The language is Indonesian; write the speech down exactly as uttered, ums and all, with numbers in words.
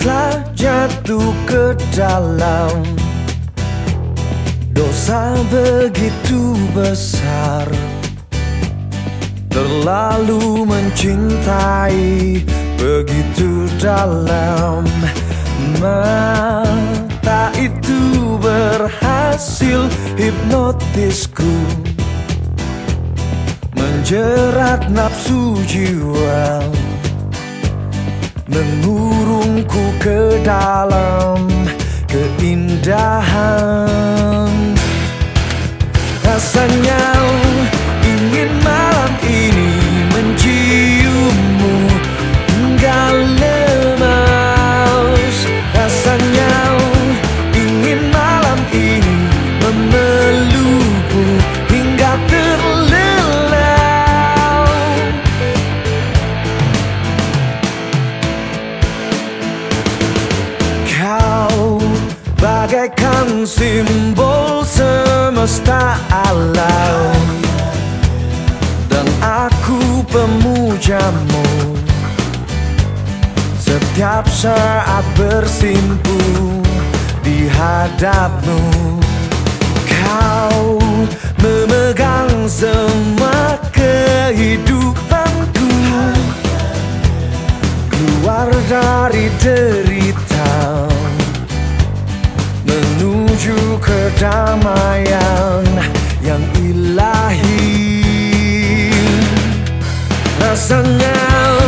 telah jatuh ke dalam dosa begitu besar, terlalu mencintai begitu dalam. Mata itu berhasil hipnotisku, menjerat nafsu jiwa, mengurungku ke dalam keindahan. Rasanya ingin malam ini menciummu hingga lemas. Rasanya ingin malam ini memelukmu hingga terlelap. Kau bagaikan simbol semesta alam, dan aku pemujamu setiap saat bersimpu di hadapmu. Kau memegang semua kehidupanku, keluar dari derita menuju kedamaian yang ilahi. Rasanya